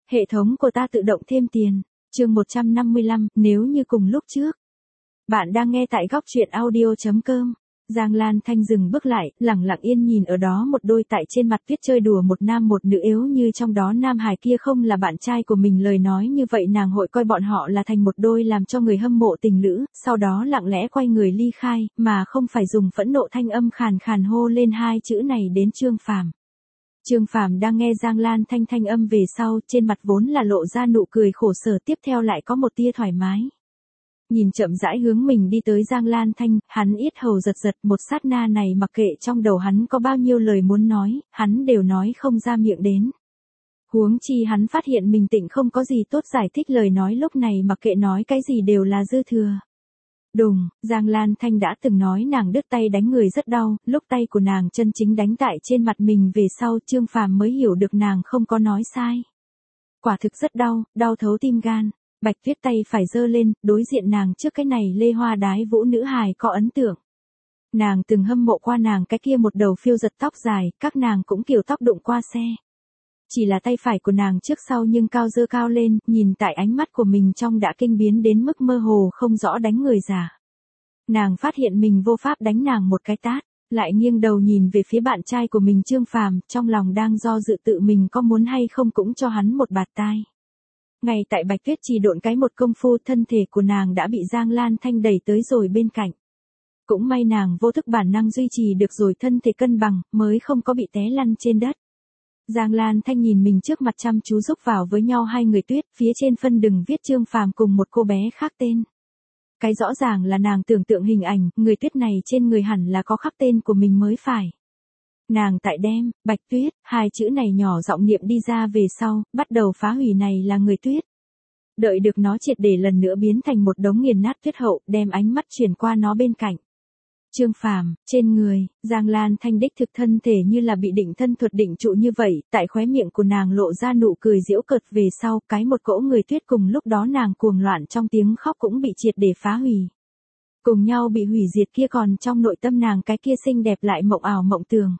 Hệ thống của ta tự động thêm tiền. Chương 155, nếu như cùng lúc trước. Bạn đang nghe tại góc truyện audio.com. Giang Lan Thanh dừng bước lại, lẳng lặng yên nhìn ở đó một đôi tại trên mặt tuyết chơi đùa một nam một nữ, yếu như trong đó nam hài kia không là bạn trai của mình, lời nói như vậy nàng hội coi bọn họ là thành một đôi làm cho người hâm mộ tình lữ, sau đó lặng lẽ quay người ly khai, mà không phải dùng phẫn nộ thanh âm khàn khàn hô lên hai chữ này đến Trương Phàm. Trương Phàm đang nghe Giang Lan Thanh thanh âm về sau, trên mặt vốn là lộ ra nụ cười khổ sở, tiếp theo lại có một tia thoải mái. Nhìn chậm rãi hướng mình đi tới Giang Lan Thanh, hắn yết hầu giật giật, một sát na này mặc kệ trong đầu hắn có bao nhiêu lời muốn nói, hắn đều nói không ra miệng đến. Huống chi hắn phát hiện mình tịnh không có gì tốt giải thích, lời nói lúc này mặc kệ nói cái gì đều là dư thừa. Đùng, Giang Lan Thanh đã từng nói nàng đứt tay đánh người rất đau, lúc tay của nàng chân chính đánh tại trên mặt mình về sau, Trương Phàm mới hiểu được nàng không có nói sai. Quả thực rất đau, đau thấu tim gan. Bạch Tuyết tay phải giơ lên, đối diện nàng trước cái này lê hoa đái vũ nữ hài có ấn tượng. Nàng từng hâm mộ qua nàng cái kia một đầu phiêu giật tóc dài, các nàng cũng kiểu tóc đụng qua xe. Chỉ là tay phải của nàng trước sau nhưng cao dơ cao lên, nhìn tại ánh mắt của mình trong đã kinh biến đến mức mơ hồ không rõ đánh người giả. Nàng phát hiện mình vô pháp đánh nàng một cái tát, lại nghiêng đầu nhìn về phía bạn trai của mình Trương Phàm, trong lòng đang do dự tự mình có muốn hay không cũng cho hắn một bạt tai. Ngay tại Bạch Tuyết chỉ độn cái một công phu, thân thể của nàng đã bị Giang Lan Thanh đẩy tới rồi bên cạnh. Cũng may nàng vô thức bản năng duy trì được rồi thân thể cân bằng, mới không có bị té lăn trên đất. Giang Lan Thanh nhìn mình trước mặt chăm chú giúp vào với nhau hai người tuyết, phía trên phân đừng viết Trương Phàm cùng một cô bé khác tên. Cái rõ ràng là nàng tưởng tượng hình ảnh, người tuyết này trên người hẳn là có khắc tên của mình mới phải. Nàng tại đem, Bạch Tuyết, hai chữ này nhỏ giọng niệm đi ra về sau, bắt đầu phá hủy này là người tuyết. Đợi được nó triệt để lần nữa biến thành một đống nghiền nát tuyết hậu, đem ánh mắt chuyển qua nó bên cạnh. Trương Phàm, trên người, Giang Lan Thanh đích thực thân thể như là bị định thân thuật định trụ như vậy, tại khóe miệng của nàng lộ ra nụ cười giễu cợt về sau, cái một cỗ người tuyết cùng lúc đó nàng cuồng loạn trong tiếng khóc cũng bị triệt để phá hủy. Cùng nhau bị hủy diệt kia còn trong nội tâm nàng cái kia xinh đẹp lại mộng ảo mộng tường.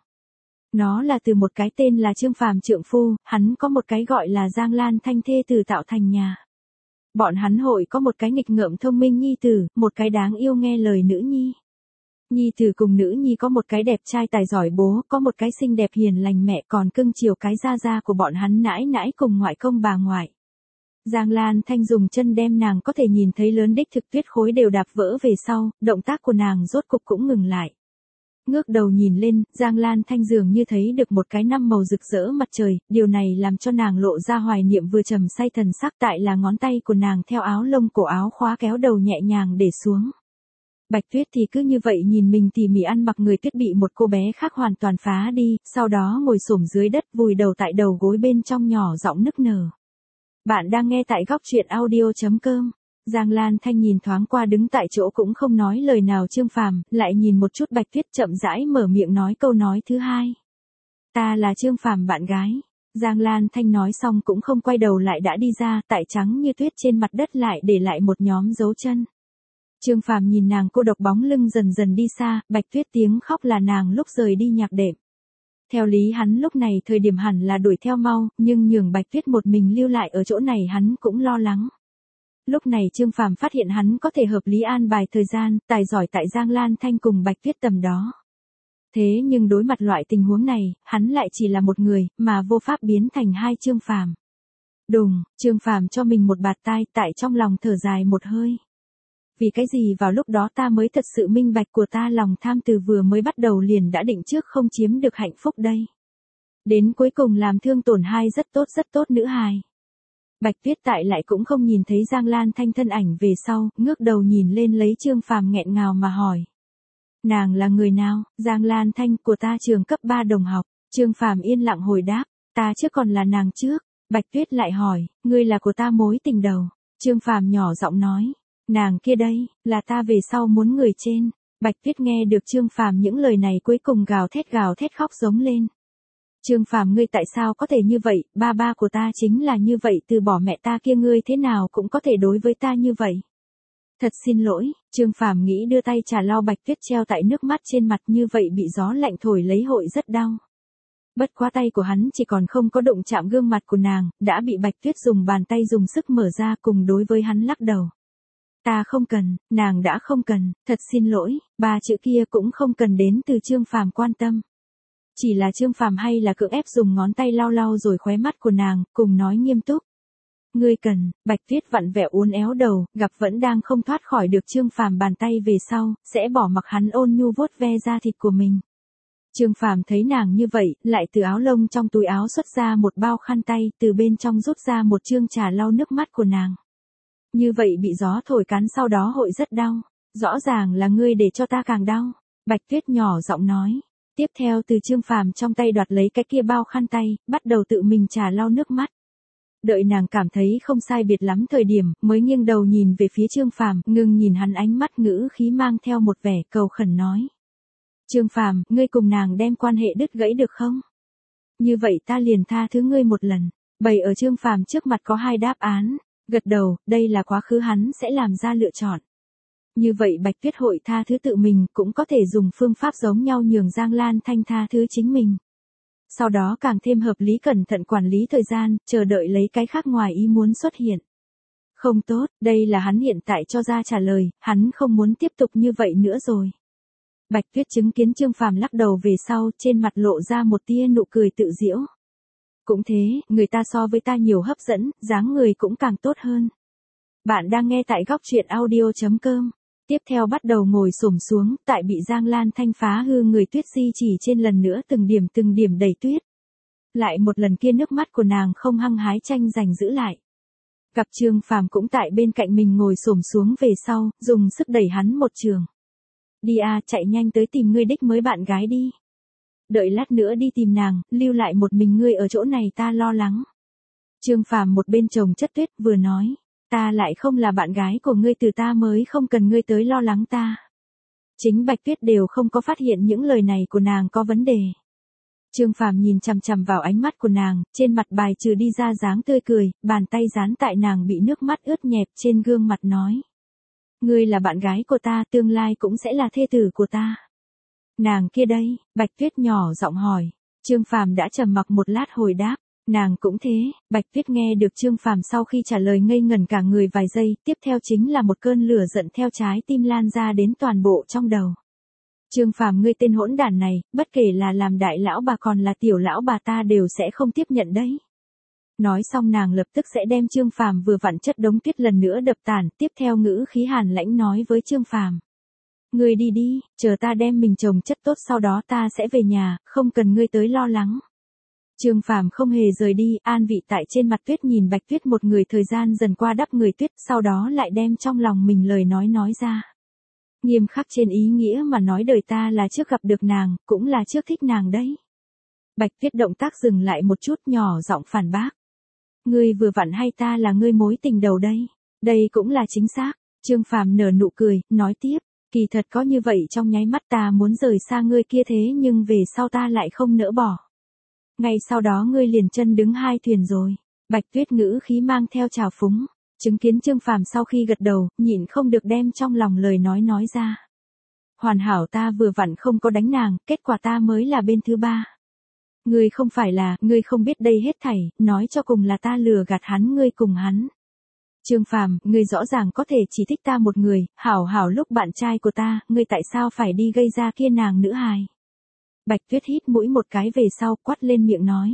Nó là từ một cái tên là Trương Phàm trượng phu, hắn có một cái gọi là Giang Lan Thanh thê tử tạo thành nhà. Bọn hắn hội có một cái nghịch ngợm thông minh nhi tử, một cái đáng yêu nghe lời nữ nhi. Nhi tử cùng nữ nhi có một cái đẹp trai tài giỏi bố, có một cái xinh đẹp hiền lành mẹ, còn cưng chiều cái gia gia của bọn hắn nãi nãi cùng ngoại công bà ngoại. Giang Lan Thanh dùng chân đem nàng có thể nhìn thấy lớn đích thực tuyết khối đều đạp vỡ về sau, động tác của nàng rốt cục cũng ngừng lại. Ngước đầu nhìn lên, Giang Lan Thanh dường như thấy được một cái năm màu rực rỡ mặt trời, điều này làm cho nàng lộ ra hoài niệm vừa trầm say thần sắc, tại là ngón tay của nàng theo áo lông cổ áo khóa kéo đầu nhẹ nhàng để xuống. Bạch Tuyết thì cứ như vậy nhìn mình tỉ mỉ ăn mặc người tuyết bị một cô bé khác hoàn toàn phá đi, sau đó ngồi xổm dưới đất vùi đầu tại đầu gối bên trong nhỏ giọng nức nở. Bạn đang nghe tại góc truyện audio.com. Giang Lan Thanh nhìn thoáng qua đứng tại chỗ cũng không nói lời nào Trương Phàm, lại nhìn một chút Bạch Tuyết chậm rãi mở miệng nói câu nói thứ hai. Ta là Trương Phàm bạn gái. Giang Lan Thanh nói xong cũng không quay đầu lại đã đi ra, tại trắng như tuyết trên mặt đất lại để lại một nhóm dấu chân. Trương Phàm nhìn nàng cô độc bóng lưng dần dần đi xa, Bạch Tuyết tiếng khóc là nàng lúc rời đi nhạc đệm. Theo lý hắn lúc này thời điểm hẳn là đuổi theo mau, nhưng nhường Bạch Tuyết một mình lưu lại ở chỗ này hắn cũng lo lắng. Lúc này Trương Phàm phát hiện hắn có thể hợp lý an bài thời gian, tài giỏi tại Giang Lan Thanh cùng Bạch Tuyết tầm đó. Thế nhưng đối mặt loại tình huống này, hắn lại chỉ là một người, mà vô pháp biến thành hai Trương Phàm. Đùng, Trương Phàm cho mình một bạt tai, tại trong lòng thở dài một hơi. Vì cái gì vào lúc đó ta mới thật sự minh bạch của ta lòng tham từ vừa mới bắt đầu liền đã định trước không chiếm được hạnh phúc đây. Đến cuối cùng làm thương tổn hai rất tốt nữ hài. Bạch Tuyết tại lại cũng không nhìn thấy Giang Lan Thanh thân ảnh về sau, ngước đầu nhìn lên lấy Trương Phàm nghẹn ngào mà hỏi. Nàng là người nào? Giang Lan Thanh của ta trường cấp 3 đồng học. Trương Phàm yên lặng hồi đáp, ta trước còn là nàng trước. Bạch Tuyết lại hỏi, ngươi là của ta mối tình đầu. Trương Phàm nhỏ giọng nói, nàng kia đây, là ta về sau muốn người trên. Bạch Tuyết nghe được Trương Phàm những lời này cuối cùng gào thét khóc giống lên. Trương Phàm ngươi tại sao có thể như vậy, ba của ta chính là như vậy, từ bỏ mẹ ta kia ngươi thế nào cũng có thể đối với ta như vậy. Thật xin lỗi, Trương Phàm nghĩ đưa tay trà lau Bạch Tuyết treo tại nước mắt trên mặt, như vậy bị gió lạnh thổi lấy hội rất đau. Bất quá tay của hắn chỉ còn không có đụng chạm gương mặt của nàng, đã bị Bạch Tuyết dùng bàn tay dùng sức mở ra cùng đối với hắn lắc đầu. Ta không cần, nàng đã không cần, thật xin lỗi, ba chữ kia cũng không cần đến từ Trương Phàm quan tâm. Chỉ là Trương Phàm hay là cưỡng ép dùng ngón tay lau lau rồi khóe mắt của nàng, cùng nói nghiêm túc. Ngươi cần, Bạch Tuyết vặn vẹo uốn éo đầu, gặp vẫn đang không thoát khỏi được Trương Phàm bàn tay về sau, sẽ bỏ mặc hắn ôn nhu vuốt ve da thịt của mình. Trương Phàm thấy nàng như vậy, lại từ áo lông trong túi áo xuất ra một bao khăn tay, từ bên trong rút ra một chương trà lau nước mắt của nàng. Như vậy bị gió thổi cắn sau đó hội rất đau. Rõ ràng là ngươi để cho ta càng đau. Bạch Tuyết nhỏ giọng nói. Tiếp theo từ Trương Phàm trong tay đoạt lấy cái kia bao khăn tay, bắt đầu tự mình trà lau nước mắt. Đợi nàng cảm thấy không sai biệt lắm thời điểm, mới nghiêng đầu nhìn về phía Trương Phàm, ngưng nhìn hắn ánh mắt ngữ khí mang theo một vẻ cầu khẩn nói. Trương Phàm, ngươi cùng nàng đem quan hệ đứt gãy được không? Như vậy ta liền tha thứ ngươi một lần. Bày ở Trương Phàm trước mặt có hai đáp án. Gật đầu, đây là quá khứ hắn sẽ làm ra lựa chọn. Như vậy Bạch Tuyết hội tha thứ tự mình, cũng có thể dùng phương pháp giống nhau nhường Giang Lan Thanh tha thứ chính mình. Sau đó càng thêm hợp lý cẩn thận quản lý thời gian, chờ đợi lấy cái khác ngoài ý muốn xuất hiện. Không tốt, đây là hắn hiện tại cho ra trả lời, hắn không muốn tiếp tục như vậy nữa rồi. Bạch Tuyết chứng kiến Trương Phàm lắc đầu về sau, trên mặt lộ ra một tia nụ cười tự giễu. Cũng thế, người ta so với ta nhiều hấp dẫn, dáng người cũng càng tốt hơn. Bạn đang nghe tại góc truyện audio.com. Tiếp theo bắt đầu ngồi xổm xuống, tại bị Giang Lan Thanh phá hư người Tuyết Di chỉ trên lần nữa từng điểm đầy tuyết. Lại một lần kia nước mắt của nàng không hăng hái tranh giành giữ lại. Gặp Trương Phàm cũng tại bên cạnh mình ngồi xổm xuống về sau, dùng sức đẩy hắn một trường. Đi à, chạy nhanh tới tìm ngươi đích mới bạn gái đi. Đợi lát nữa đi tìm nàng, lưu lại một mình ngươi ở chỗ này ta lo lắng. Trương Phàm một bên chồng chất tuyết vừa nói, ta lại không là bạn gái của ngươi, từ ta mới không cần ngươi tới lo lắng ta. Chính Bạch Tuyết đều không có phát hiện những lời này của nàng có vấn đề. Trương Phàm nhìn chằm chằm vào ánh mắt của nàng, trên mặt bài trừ đi ra dáng tươi cười, bàn tay dán tại nàng bị nước mắt ướt nhẹp trên gương mặt nói. Ngươi là bạn gái của ta, tương lai cũng sẽ là thê tử của ta. Nàng kia đây, Bạch Tuyết nhỏ giọng hỏi. Trương Phàm đã trầm mặc một lát hồi đáp, nàng cũng thế. Bạch Tuyết nghe được Trương Phàm sau khi trả lời ngây ngẩn cả người vài giây, tiếp theo chính là một cơn lửa giận theo trái tim lan ra đến toàn bộ trong đầu. Trương Phàm, ngươi tên hỗn đản này, bất kể là làm đại lão bà còn là tiểu lão bà ta đều sẽ không tiếp nhận đấy. Nói xong nàng lập tức sẽ đem Trương Phàm vừa vặn chất đống tuyết lần nữa đập tàn, tiếp theo ngữ khí hàn lãnh nói với Trương Phàm. Ngươi đi đi, chờ ta đem mình trồng chất tốt sau đó ta sẽ về nhà, không cần ngươi tới lo lắng. Trương Phàm không hề rời đi, an vị tại trên mặt tuyết nhìn Bạch Tuyết một người thời gian dần qua đắp người tuyết, sau đó lại đem trong lòng mình lời nói ra. Nghiêm khắc trên ý nghĩa mà nói, đời ta là trước gặp được nàng, cũng là trước thích nàng đấy. Bạch Tuyết động tác dừng lại một chút, nhỏ giọng phản bác. Ngươi vừa vặn hay ta là ngươi mối tình đầu đây? Đây cũng là chính xác. Trương Phàm nở nụ cười, nói tiếp. Kỳ thật có như vậy trong nháy mắt ta muốn rời xa ngươi kia, thế nhưng về sau ta lại không nỡ bỏ. Ngay sau đó ngươi liền chân đứng hai thuyền rồi. Bạch Tuyết ngữ khí mang theo trào phúng. Chứng kiến Trương Phàm sau khi gật đầu, nhịn không được đem trong lòng lời nói ra. Hoàn hảo, ta vừa vặn không có đánh nàng, kết quả ta mới là bên thứ ba. Ngươi không phải là, ngươi không biết đây hết thảy, nói cho cùng là ta lừa gạt hắn, ngươi cùng hắn. Trương Phàm, ngươi rõ ràng có thể chỉ thích ta một người, hảo lúc bạn trai của ta, ngươi tại sao phải đi gây ra kia nàng nữ hài? Bạch Tuyết hít mũi một cái về sau, quát lên miệng nói.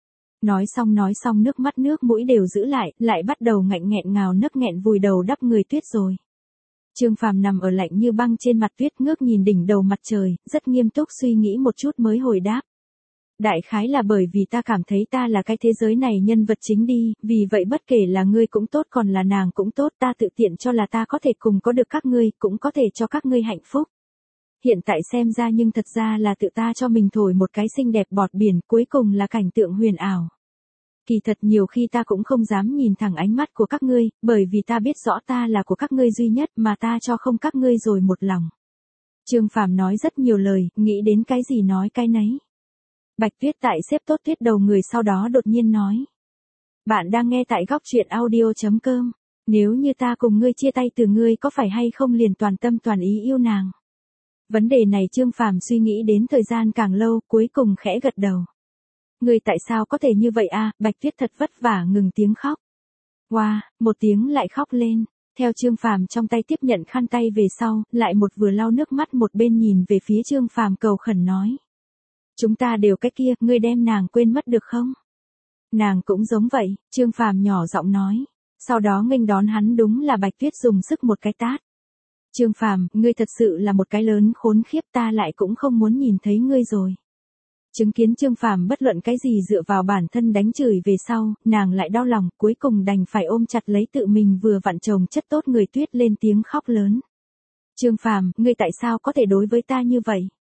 Nói xong nước mũi đều giữ lại bắt đầu ngạnh nghẹn ngào nấc nghẹn vùi đầu đắp người tuyết rồi. Trương Phàm nằm ở lạnh như băng trên mặt tuyết, ngước nhìn đỉnh đầu mặt trời, rất nghiêm túc suy nghĩ một chút mới hồi đáp. Đại khái là bởi vì ta cảm thấy ta là cái thế giới này nhân vật chính đi, vì vậy bất kể là ngươi cũng tốt còn là nàng cũng tốt, ta tự tiện cho là ta có thể cùng có được các ngươi, cũng có thể cho các ngươi hạnh phúc. Hiện tại xem ra nhưng thật ra là tự ta cho mình thổi một cái xinh đẹp bọt biển, cuối cùng là cảnh tượng huyền ảo. Kỳ thật nhiều khi ta cũng không dám nhìn thẳng ánh mắt của các ngươi, bởi vì ta biết rõ ta là của các ngươi duy nhất mà ta cho không các ngươi rồi một lòng. Trương Phàm nói rất nhiều lời, nghĩ đến cái gì nói cái nấy. Bạch Tuyết tại xếp tốt tuyết đầu người sau đó đột nhiên nói. Bạn đang nghe tại góc truyện audio.com. Nếu như ta cùng ngươi chia tay từ ngươi có phải hay không liền toàn tâm toàn ý yêu nàng? Vấn đề này Trương Phàm suy nghĩ đến thời gian càng lâu, cuối cùng khẽ gật đầu. Ngươi tại sao có thể như vậy a? Bạch Tuyết thật vất vả ngừng tiếng khóc. Wow, một tiếng lại khóc lên. Theo Trương Phàm trong tay tiếp nhận khăn tay về sau, lại một vừa lau nước mắt một bên nhìn về phía Trương Phàm cầu khẩn nói. Chúng ta đều cái kia, ngươi đem nàng quên mất được không? Nàng cũng giống vậy, Trương Phàm nhỏ giọng nói. Sau đó nghênh đón hắn đúng là Bạch Tuyết dùng sức một cái tát. Trương Phàm, ngươi thật sự là một cái lớn khốn khiếp, ta lại cũng không muốn nhìn thấy ngươi rồi. Chứng kiến Trương Phàm bất luận cái gì dựa vào bản thân đánh chửi về sau, nàng lại đau lòng, cuối cùng đành phải ôm chặt lấy tự mình vừa vặn chồng chất tốt người Tuyết lên tiếng khóc lớn. Trương Phàm, ngươi tại sao có thể đối với ta như vậy?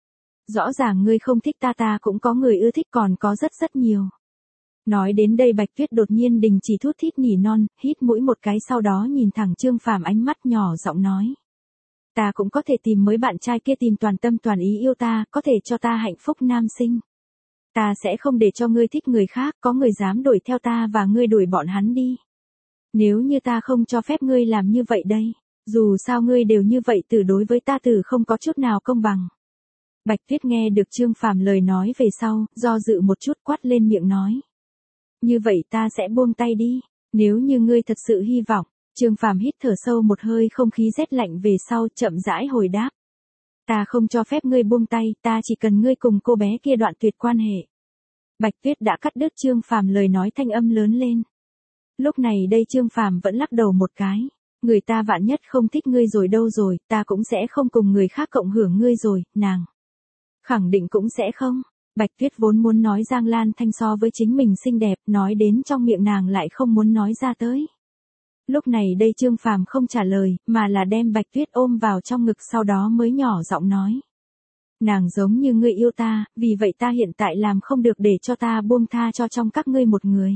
Rõ ràng ngươi không thích ta, ta cũng có người ưa thích, còn có rất rất nhiều. Nói đến đây Bạch Tuyết đột nhiên đình chỉ thút thít nỉ non, hít mũi một cái, sau đó nhìn thẳng Trương Phàm ánh mắt nhỏ giọng nói. Ta cũng có thể tìm mới bạn trai kia, tìm toàn tâm toàn ý yêu ta, có thể cho ta hạnh phúc nam sinh. Ta sẽ không để cho ngươi thích người khác, có người dám đuổi theo ta và ngươi đuổi bọn hắn đi. Nếu như ta không cho phép ngươi làm như vậy đây, dù sao ngươi đều như vậy, từ đối với ta từ không có chút nào công bằng. Bạch Tuyết nghe được Trương Phàm lời nói về sau, do dự một chút quát lên miệng nói. Như vậy ta sẽ buông tay đi, nếu như ngươi thật sự hy vọng. Trương Phàm hít thở sâu một hơi, không khí rét lạnh về sau, chậm rãi hồi đáp. Ta không cho phép ngươi buông tay, ta chỉ cần ngươi cùng cô bé kia đoạn tuyệt quan hệ. Bạch Tuyết đã cắt đứt Trương Phàm lời nói, thanh âm lớn lên. Lúc này đây Trương Phàm vẫn lắc đầu một cái. Người ta vạn nhất không thích ngươi rồi đâu rồi, ta cũng sẽ không cùng người khác cộng hưởng ngươi rồi, nàng. Khẳng định cũng sẽ không. Bạch Tuyết vốn muốn nói Giang Lan Thanh so với chính mình xinh đẹp, nói đến trong miệng nàng lại không muốn nói ra tới. Lúc này đây Trương Phàm không trả lời, mà là đem Bạch Tuyết ôm vào trong ngực, sau đó mới nhỏ giọng nói. Nàng giống như ngươi yêu ta, vì vậy ta hiện tại làm không được để cho ta buông tha cho trong các ngươi một người.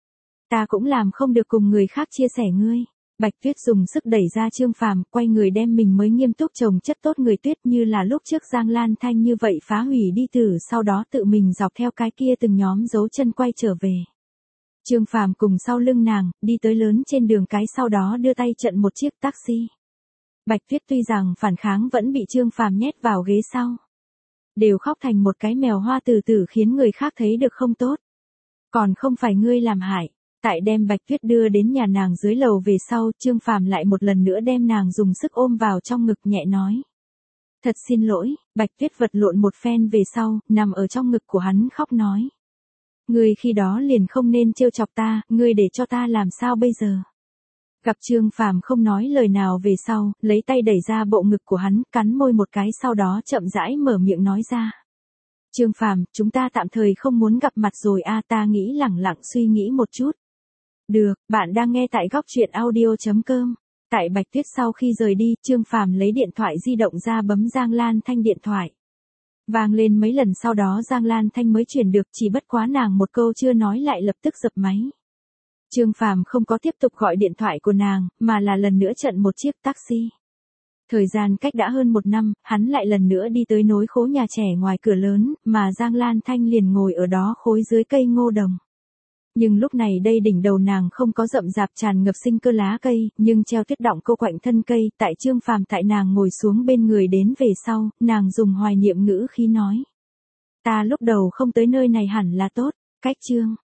Ta cũng làm không được cùng người khác chia sẻ ngươi. Bạch Tuyết dùng sức đẩy ra Trương Phàm, quay người đem mình mới nghiêm túc chồng chất tốt người Tuyết như là lúc trước Giang Lan Thanh như vậy phá hủy đi từ, sau đó tự mình dọc theo cái kia từng nhóm dấu chân quay trở về. Trương Phàm cùng sau lưng nàng, đi tới lớn trên đường cái, sau đó đưa tay chặn một chiếc taxi. Bạch Tuyết tuy rằng phản kháng vẫn bị Trương Phàm nhét vào ghế sau. Đều khóc thành một cái mèo hoa từ từ, khiến người khác thấy được không tốt. Còn không phải ngươi làm hại. Tại đem Bạch Tuyết đưa đến nhà nàng dưới lầu về sau, Trương Phàm lại một lần nữa đem nàng dùng sức ôm vào trong ngực, nhẹ nói. Thật xin lỗi. Bạch Tuyết vật lộn một phen về sau, nằm ở trong ngực của hắn khóc nói. Ngươi khi đó liền không nên trêu chọc ta, ngươi để cho ta làm sao bây giờ? Gặp Trương Phàm không nói lời nào về sau, lấy tay đẩy ra bộ ngực của hắn, cắn môi một cái, sau đó chậm rãi mở miệng nói ra. Trương Phàm, chúng ta tạm thời không muốn gặp mặt rồi a, ta nghĩ lẳng lặng suy nghĩ một chút. Được, bạn đang nghe tại góc truyện audio.com. Tại Bạch Tuyết sau khi rời đi, Trương Phàm lấy điện thoại di động ra bấm Giang Lan Thanh điện thoại. Vang lên mấy lần sau đó Giang Lan Thanh mới truyền được, chỉ bất quá nàng một câu chưa nói lại lập tức dập máy. Trương Phàm không có tiếp tục gọi điện thoại của nàng, mà là lần nữa chặn một chiếc taxi. Thời gian cách đã hơn 1 năm, hắn lại lần nữa đi tới nối khố nhà trẻ ngoài cửa lớn, mà Giang Lan Thanh liền ngồi ở đó khối dưới cây ngô đồng. Nhưng lúc này đây đỉnh đầu nàng không có rậm rạp tràn ngập sinh cơ lá cây, nhưng treo tuyết đọng cô quạnh thân cây. Tại Trương Phàm tại nàng ngồi xuống bên người đến về sau, nàng dùng hoài niệm ngữ khí nói. Ta lúc đầu không tới nơi này hẳn là tốt, cách Trương.